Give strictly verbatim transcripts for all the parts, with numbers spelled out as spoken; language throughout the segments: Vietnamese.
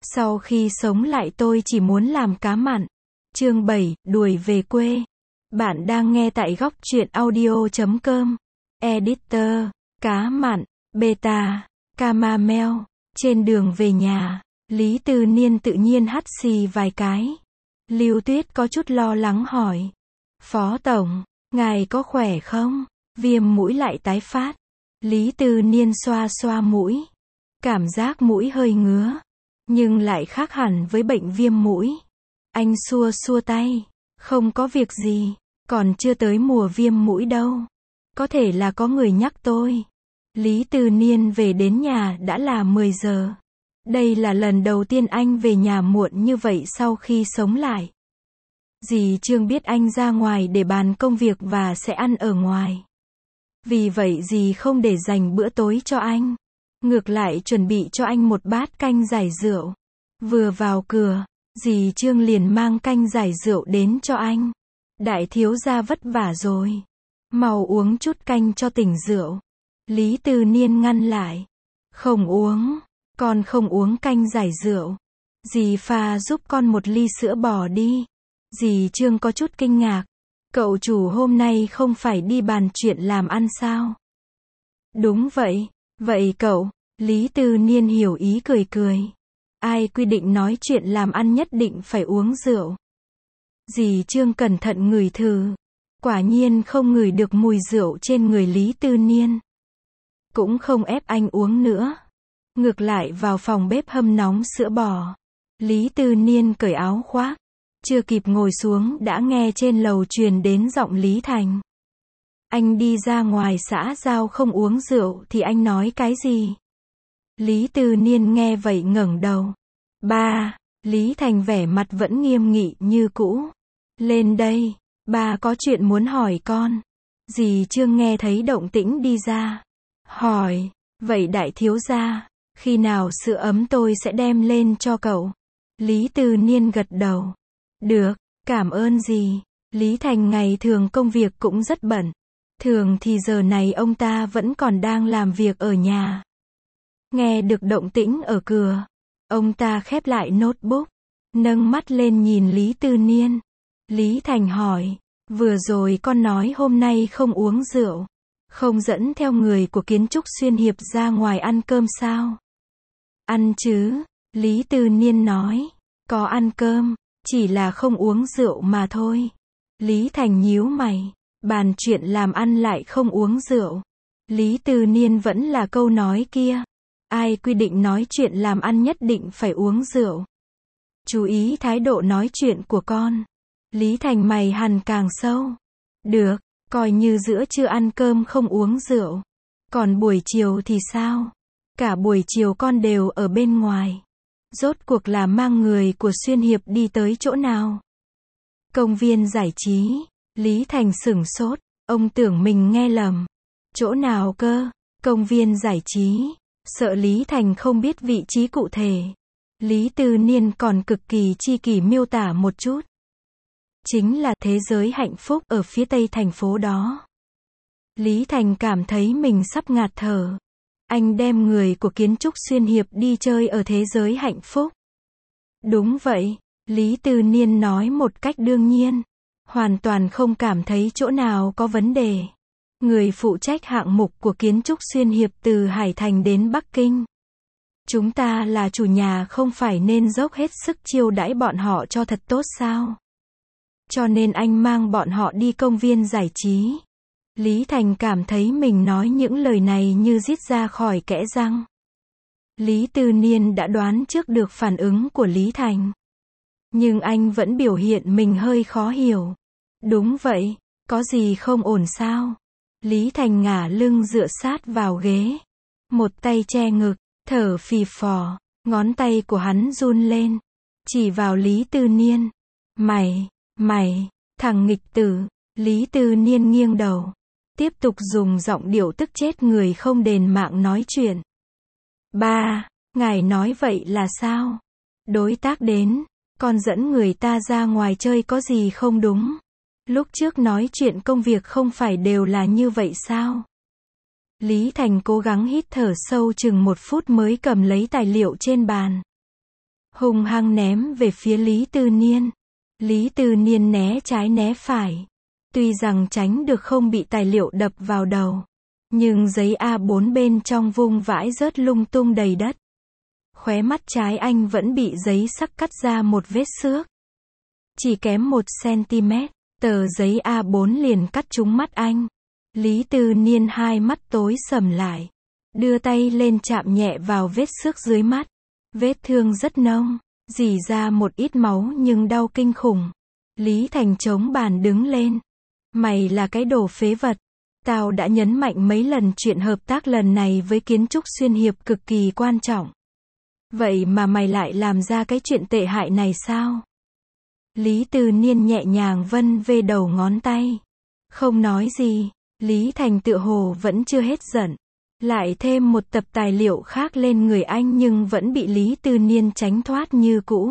Sau khi sống lại tôi chỉ muốn làm cá mặn. Chương bảy, đuổi về quê. Bạn đang nghe tại góc truyện audio chấm com. Editor, cá mặn, beta, Camamel. Trên đường về nhà, Lý Tư Niên tự nhiên hắt xì vài cái. Lưu Tuyết có chút lo lắng hỏi. Phó Tổng, ngài có khỏe không? Viêm mũi lại tái phát. Lý Tư Niên xoa xoa mũi. Cảm giác mũi hơi ngứa. Nhưng lại khác hẳn với bệnh viêm mũi. Anh xua xua tay. Không có việc gì. Còn chưa tới mùa viêm mũi đâu. Có thể là có người nhắc tôi. Lý Tư Niên về đến nhà đã là mười giờ. Đây là lần đầu tiên anh về nhà muộn như vậy sau khi sống lại. Dì Trương biết anh ra ngoài để bàn công việc và sẽ ăn ở ngoài. Vì vậy dì không để dành bữa tối cho anh. Ngược lại chuẩn bị cho anh một bát canh giải rượu. Vừa vào cửa, dì Trương liền mang canh giải rượu đến cho anh. Đại thiếu gia vất vả rồi. Mau uống chút canh cho tỉnh rượu. Lý Tư Niên ngăn lại. Không uống. Con không uống canh giải rượu. Dì pha giúp con một ly sữa bò đi. Dì Trương có chút kinh ngạc. Cậu chủ hôm nay không phải đi bàn chuyện làm ăn sao? Đúng vậy. Vậy cậu, Lý Tư Niên hiểu ý cười cười. Ai quy định nói chuyện làm ăn nhất định phải uống rượu? Dì Trương cẩn thận ngửi thử. Quả nhiên không ngửi được mùi rượu trên người Lý Tư Niên. Cũng không ép anh uống nữa. Ngược lại vào phòng bếp hâm nóng sữa bò. Lý Tư Niên cởi áo khoác. Chưa kịp ngồi xuống đã nghe trên lầu truyền đến giọng Lý Thành. Anh đi ra ngoài xã giao không uống rượu thì anh nói cái gì? Lý Tư Niên nghe vậy ngẩng đầu. Ba, Lý Thành vẻ mặt vẫn nghiêm nghị như cũ. Lên đây, ba có chuyện muốn hỏi con. Dì Trương nghe thấy động tĩnh đi ra. Hỏi, vậy đại thiếu gia, khi nào sữa ấm tôi sẽ đem lên cho cậu? Lý Tư Niên gật đầu. Được, cảm ơn dì. Lý Thành ngày thường công việc cũng rất bận. Thường thì giờ này ông ta vẫn còn đang làm việc ở nhà. Nghe được động tĩnh ở cửa, ông ta khép lại notebook, nâng mắt lên nhìn Lý Tư Niên. Lý Thành hỏi, vừa rồi con nói hôm nay không uống rượu, không dẫn theo người của Kiến Trúc Xuyên Hiệp ra ngoài ăn cơm sao? Ăn chứ, Lý Tư Niên nói, có ăn cơm, chỉ là không uống rượu mà thôi. Lý Thành nhíu mày, bàn chuyện làm ăn lại không uống rượu. Lý Tư Niên vẫn là câu nói kia. Ai quy định nói chuyện làm ăn nhất định phải uống rượu? Chú ý thái độ nói chuyện của con. Lý Thành mày hằn càng sâu. Được, coi như giữa trưa ăn cơm không uống rượu. Còn buổi chiều thì sao? Cả buổi chiều con đều ở bên ngoài. Rốt cuộc là mang người của Xuyên Hiệp đi tới chỗ nào? Công viên giải trí. Lý Thành sửng sốt. Ông tưởng mình nghe lầm. Chỗ nào cơ? Công viên giải trí. Sợ Lý Thành không biết vị trí cụ thể. Lý Tư Niên còn cực kỳ chi kỷ miêu tả một chút. Chính là thế giới hạnh phúc ở phía tây thành phố đó. Lý Thành cảm thấy mình sắp ngạt thở. Anh đem người của Kiến Trúc Xuyên Hiệp đi chơi ở thế giới hạnh phúc. Đúng vậy, Lý Tư Niên nói một cách đương nhiên. Hoàn toàn không cảm thấy chỗ nào có vấn đề. Người phụ trách hạng mục của Kiến Trúc Xuyên Hiệp từ Hải Thành đến Bắc Kinh. Chúng ta là chủ nhà không phải nên dốc hết sức chiêu đãi bọn họ cho thật tốt sao? Cho nên anh mang bọn họ đi công viên giải trí. Lý Thành cảm thấy mình nói những lời này như rít ra khỏi kẽ răng. Lý Tư Niên đã đoán trước được phản ứng của Lý Thành. Nhưng anh vẫn biểu hiện mình hơi khó hiểu. Đúng vậy, có gì không ổn sao? Lý Thành ngả lưng dựa sát vào ghế. Một tay che ngực, thở phì phò, ngón tay của hắn run lên. Chỉ vào Lý Tư Niên. Mày, mày, thằng nghịch tử. Lý Tư Niên nghiêng đầu. Tiếp tục dùng giọng điệu tức chết người không đền mạng nói chuyện. Ba, ngài nói vậy là sao? Đối tác đến, con dẫn người ta ra ngoài chơi có gì không đúng? Lúc trước nói chuyện công việc không phải đều là như vậy sao? Lý Thành cố gắng hít thở sâu chừng một phút mới cầm lấy tài liệu trên bàn. hung hăng ném về phía Lý Tư Niên. Lý Tư Niên né trái né phải. Tuy rằng tránh được không bị tài liệu đập vào đầu, nhưng giấy A bốn bên trong vung vãi rớt lung tung đầy đất. Khóe mắt trái anh vẫn bị giấy sắc cắt ra một vết xước. Chỉ kém một xăng-ti-mét, tờ giấy A bốn liền cắt trúng mắt anh. Lý Tư Niên hai mắt tối sầm lại, đưa tay lên chạm nhẹ vào vết xước dưới mắt. Vết thương rất nông, rỉ ra một ít máu nhưng đau kinh khủng. Lý Thành chống bàn đứng lên. Mày là cái đồ phế vật. Tao đã nhấn mạnh mấy lần chuyện hợp tác lần này với Kiến Trúc Xuyên Hiệp cực kỳ quan trọng. Vậy mà mày lại làm ra cái chuyện tệ hại này sao? Lý Tư Niên nhẹ nhàng vân về đầu ngón tay. Không nói gì. Lý Thành tựa hồ vẫn chưa hết giận. Lại thêm một tập tài liệu khác lên người anh nhưng vẫn bị Lý Tư Niên tránh thoát như cũ.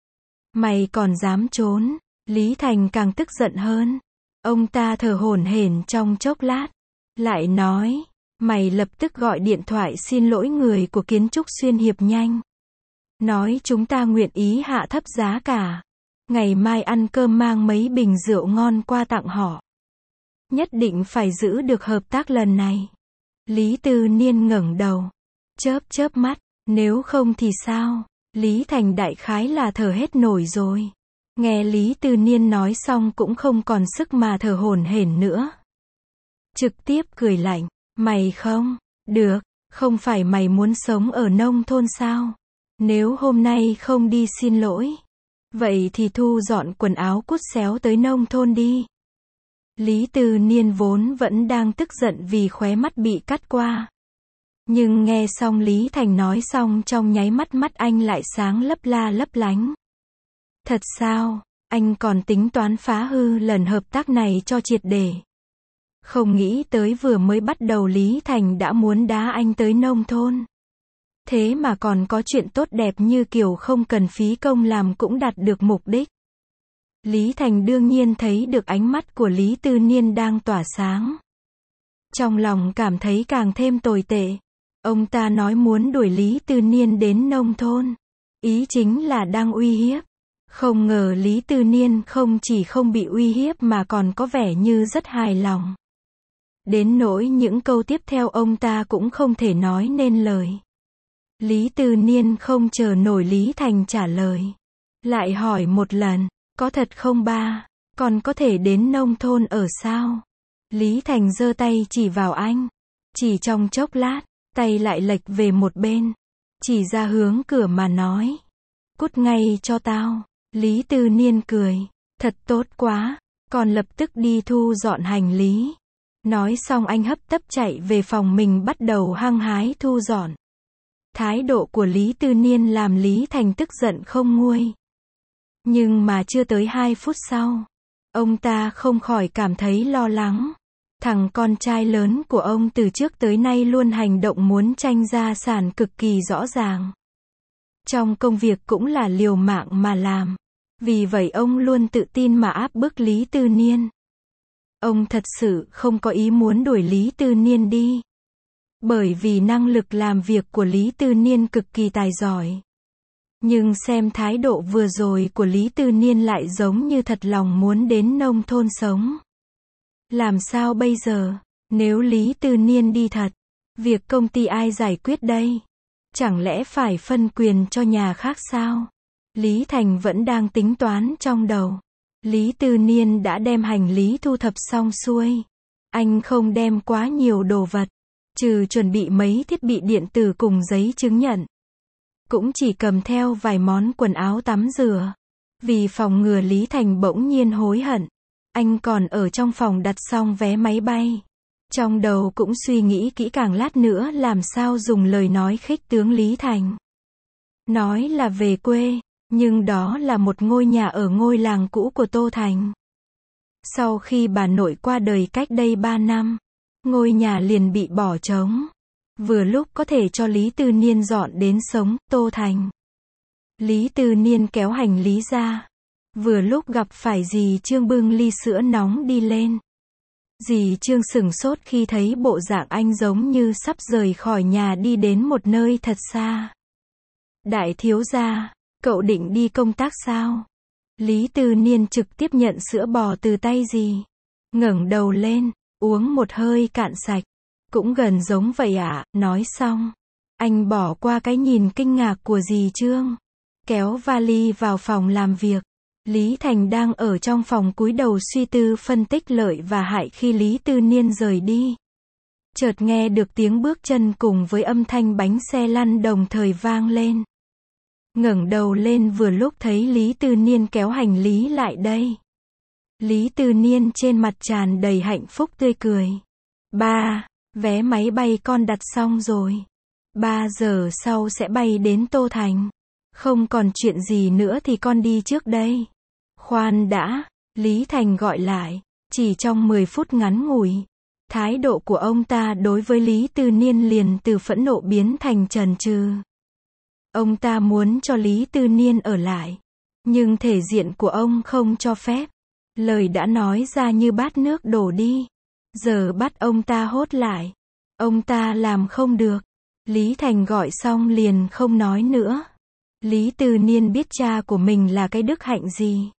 Mày còn dám trốn? Lý Thành càng tức giận hơn. Ông ta thở hổn hển trong chốc lát. Lại nói, mày lập tức gọi điện thoại xin lỗi người của Kiến Trúc Xuyên Hiệp nhanh. Nói chúng ta nguyện ý hạ thấp giá cả. Ngày mai ăn cơm mang mấy bình rượu ngon qua tặng họ. Nhất định phải giữ được hợp tác lần này. Lý Tư Niên ngẩng đầu, chớp chớp mắt, nếu không thì sao? Lý Thành đại khái là thở hết nổi rồi. Nghe Lý Tư Niên nói xong cũng không còn sức mà thở hổn hển nữa. Trực tiếp cười lạnh, mày không? Được, không phải mày muốn sống ở nông thôn sao? Nếu hôm nay không đi xin lỗi, vậy thì thu dọn quần áo cút xéo tới nông thôn đi. Lý Tư Niên vốn vẫn đang tức giận vì khóe mắt bị cắt qua. Nhưng nghe xong Lý Thành nói xong trong nháy mắt mắt anh lại sáng lấp la lấp lánh. Thật sao, anh còn tính toán phá hư lần hợp tác này cho triệt để. Không nghĩ tới vừa mới bắt đầu Lý Thành đã muốn đá anh tới nông thôn. Thế mà còn có chuyện tốt đẹp như kiểu không cần phí công làm cũng đạt được mục đích. Lý Thành đương nhiên thấy được ánh mắt của Lý Tư Niên đang tỏa sáng. Trong lòng cảm thấy càng thêm tồi tệ. Ông ta nói muốn đuổi Lý Tư Niên đến nông thôn. Ý chính là đang uy hiếp. Không ngờ Lý Tư Niên không chỉ không bị uy hiếp mà còn có vẻ như rất hài lòng. Đến nỗi những câu tiếp theo ông ta cũng không thể nói nên lời. Lý Tư Niên không chờ nổi Lý Thành trả lời. Lại hỏi một lần, có thật không ba? Còn có thể đến nông thôn ở sao? Lý Thành giơ tay chỉ vào anh. Chỉ trong chốc lát, tay lại lệch về một bên. Chỉ ra hướng cửa mà nói. Cút ngay cho tao. Lý Tư Niên cười. Thật tốt quá. Còn lập tức đi thu dọn hành lý. Nói xong anh hấp tấp chạy về phòng mình bắt đầu hăng hái thu dọn. Thái độ của Lý Tư Niên làm Lý Thành tức giận không nguôi. Nhưng mà chưa tới hai phút sau, ông ta không khỏi cảm thấy lo lắng. Thằng con trai lớn của ông từ trước tới nay luôn hành động muốn tranh gia sản cực kỳ rõ ràng. Trong công việc cũng là liều mạng mà làm. Vì vậy ông luôn tự tin mà áp bức Lý Tư Niên. Ông thật sự không có ý muốn đuổi Lý Tư Niên đi. Bởi vì năng lực làm việc của Lý Tư Niên cực kỳ tài giỏi. Nhưng xem thái độ vừa rồi của Lý Tư Niên lại giống như thật lòng muốn đến nông thôn sống. Làm sao bây giờ? Nếu Lý Tư Niên đi thật, việc công ty ai giải quyết đây? Chẳng lẽ phải phân quyền cho nhà khác sao? Lý Thành vẫn đang tính toán trong đầu. Lý Tư Niên đã đem hành lý thu thập xong xuôi. Anh không đem quá nhiều đồ vật, trừ chuẩn bị mấy thiết bị điện tử cùng giấy chứng nhận. Cũng chỉ cầm theo vài món quần áo tắm rửa. Vì phòng ngừa Lý Thành bỗng nhiên hối hận, anh còn ở trong phòng đặt xong vé máy bay. Trong đầu cũng suy nghĩ kỹ càng lát nữa làm sao dùng lời nói khích tướng Lý Thành. Nói là về quê, nhưng đó là một ngôi nhà ở ngôi làng cũ của Tô Thành. Sau khi bà nội qua đời cách đây ba năm, ngôi nhà liền bị bỏ trống. Vừa lúc có thể cho Lý Tư Niên dọn đến sống, Tô Thành. Lý Tư Niên kéo hành lý ra. Vừa lúc gặp phải dì Trương bưng ly sữa nóng đi lên. Dì Trương sửng sốt khi thấy bộ dạng anh giống như sắp rời khỏi nhà đi đến một nơi thật xa. Đại thiếu gia, Cậu định đi công tác sao? Lý Tư Niên trực tiếp nhận sữa bò từ tay dì. Ngẩng đầu lên, uống một hơi cạn sạch. Cũng gần giống vậy ạ, nói xong. Anh bỏ qua cái nhìn kinh ngạc của dì Trương. Kéo vali vào phòng làm việc. Lý Thành đang ở trong phòng cúi đầu suy tư phân tích lợi và hại khi Lý Tư Niên rời đi. Chợt nghe được tiếng bước chân cùng với âm thanh bánh xe lăn đồng thời vang lên. Ngẩng đầu lên vừa lúc thấy Lý Tư Niên kéo hành lý lại đây. Lý Tư Niên trên mặt tràn đầy hạnh phúc tươi cười. Ba, vé máy bay con đặt xong rồi. Ba giờ sau sẽ bay đến Tô Thành. Không còn chuyện gì nữa thì con đi trước đây. Khoan đã, Lý Thành gọi lại. Chỉ trong mười phút ngắn ngủi, thái độ của ông ta đối với Lý Tư Niên liền từ phẫn nộ biến thành chần chừ. Ông ta muốn cho Lý Tư Niên ở lại, nhưng thể diện của ông không cho phép. Lời đã nói ra như bát nước đổ đi. Giờ bắt ông ta hốt lại. Ông ta làm không được. Lý Thành gọi xong liền không nói nữa. Lý Tư Niên biết cha của mình là cái đức hạnh gì.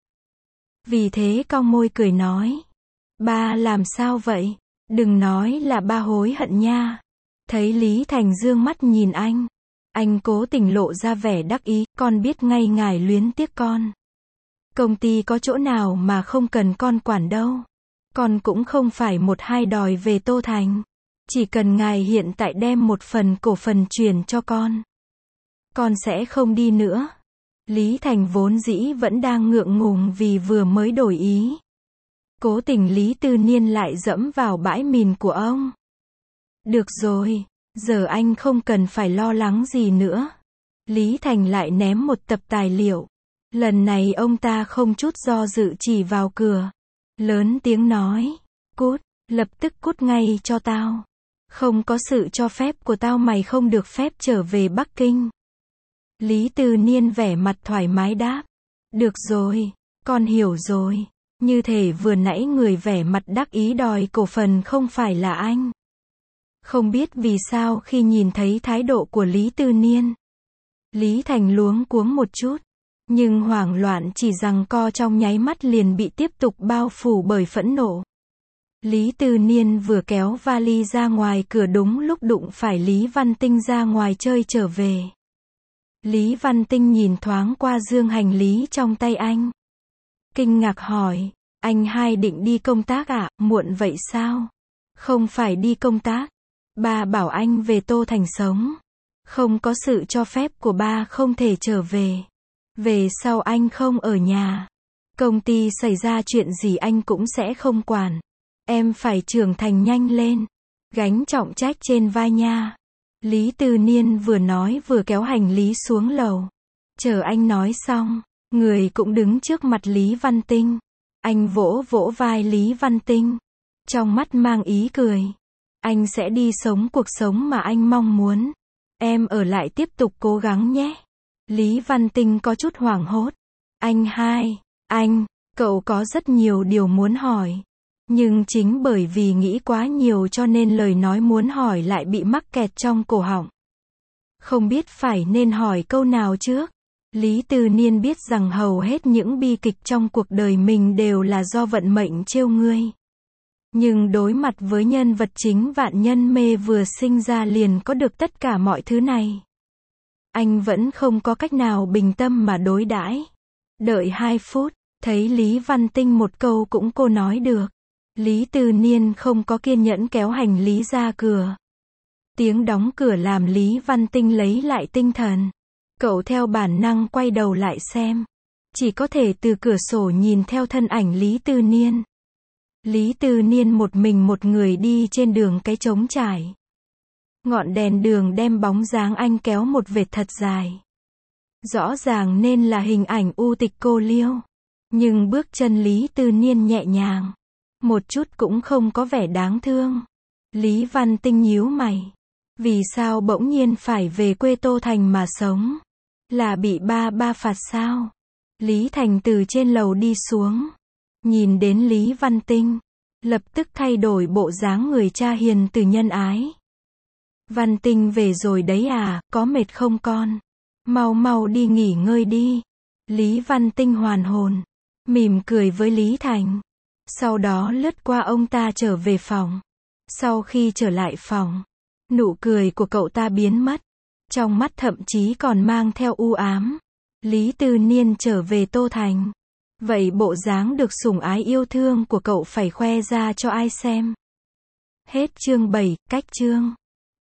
Vì thế cong môi cười nói. Ba làm sao vậy? Đừng nói là ba hối hận nha. Thấy Lý Thành dương mắt nhìn anh. Anh cố tình lộ ra vẻ đắc ý. Con biết ngay ngài luyến tiếc con. Công ty có chỗ nào mà không cần con quản đâu. Con cũng không phải một hai đòi về Tô Thành. Chỉ cần ngài hiện tại đem một phần cổ phần chuyển cho con. Con sẽ không đi nữa. Lý Thành vốn dĩ vẫn đang ngượng ngùng vì vừa mới đổi ý. Cố tình Lý Tư Niên lại dẫm vào bãi mìn của ông. Được rồi, giờ anh không cần phải lo lắng gì nữa. Lý Thành lại ném một tập tài liệu. Lần này ông ta không chút do dự chỉ vào cửa. Lớn tiếng nói. Cút, lập tức cút ngay cho tao. Không có sự cho phép của tao mày không được phép trở về Bắc Kinh. Lý Tư Niên vẻ mặt thoải mái đáp. Được rồi, con hiểu rồi. Như thể vừa nãy người vẻ mặt đắc ý đòi cổ phần không phải là anh. Không biết vì sao khi nhìn thấy thái độ của Lý Tư Niên. Lý Thành luống cuống một chút. Nhưng hoảng loạn chỉ giằng co trong nháy mắt liền bị tiếp tục bao phủ bởi phẫn nộ. Lý Tư Niên vừa kéo vali ra ngoài cửa đúng lúc đụng phải Lý Văn Tinh ra ngoài chơi trở về. Lý Văn Tinh nhìn thoáng qua dương hành lý trong tay anh. Kinh ngạc hỏi, anh hai định đi công tác à, muộn vậy sao? Không phải đi công tác. Ba bảo anh về Tô Thành sống. Không có sự cho phép của ba không thể trở về. Về sau anh không ở nhà. Công ty xảy ra chuyện gì anh cũng sẽ không quản. Em phải trưởng thành nhanh lên. Gánh trọng trách trên vai nha. Lý Tư Niên vừa nói vừa kéo hành lý xuống lầu. Chờ anh nói xong, người cũng đứng trước mặt Lý Văn Tinh. Anh vỗ vỗ vai Lý Văn Tinh. Trong mắt mang ý cười. Anh sẽ đi sống cuộc sống mà anh mong muốn. Em ở lại tiếp tục cố gắng nhé. Lý Văn Tinh có chút hoảng hốt. Anh hai, anh, cậu có rất nhiều điều muốn hỏi. Nhưng chính bởi vì nghĩ quá nhiều cho nên lời nói muốn hỏi lại bị mắc kẹt trong cổ họng. Không biết phải nên hỏi câu nào trước. Lý Tư Niên biết rằng hầu hết những bi kịch trong cuộc đời mình đều là do vận mệnh trêu ngươi. Nhưng đối mặt với nhân vật chính vạn nhân mê vừa sinh ra liền có được tất cả mọi thứ này. Anh vẫn không có cách nào bình tâm mà đối đãi. Đợi hai phút, thấy Lý Văn Tinh một câu cũng cô nói được. Lý Tư Niên không có kiên nhẫn kéo hành lý ra cửa. Tiếng đóng cửa làm Lý Văn Tinh lấy lại tinh thần. Cậu theo bản năng quay đầu lại xem. Chỉ có thể từ cửa sổ nhìn theo thân ảnh Lý Tư Niên. Lý Tư Niên một mình một người đi trên đường cái trống trải. Ngọn đèn đường đem bóng dáng anh kéo một vệt thật dài. Rõ ràng nên là hình ảnh U Tịch Cô Liêu. Nhưng bước chân Lý Tư Niên nhẹ nhàng. Một chút cũng không có vẻ đáng thương. Lý Văn Tinh nhíu mày. Vì sao bỗng nhiên phải về quê Tô Thành mà sống? Là bị ba ba phạt sao? Lý Thành từ trên lầu đi xuống. Nhìn đến Lý Văn Tinh. Lập tức thay đổi bộ dáng người cha hiền từ nhân ái. Văn Tinh về rồi đấy à, có mệt không con? Mau mau đi nghỉ ngơi đi. Lý Văn Tinh hoàn hồn, mỉm cười với Lý Thành. Sau đó lướt qua ông ta trở về phòng. Sau khi trở lại phòng, nụ cười của cậu ta biến mất. Trong mắt thậm chí còn mang theo u ám. Lý Tư Niên trở về Tô Thành. Vậy bộ dáng được sủng ái yêu thương của cậu phải khoe ra cho ai xem. Hết chương bảy, cách chương.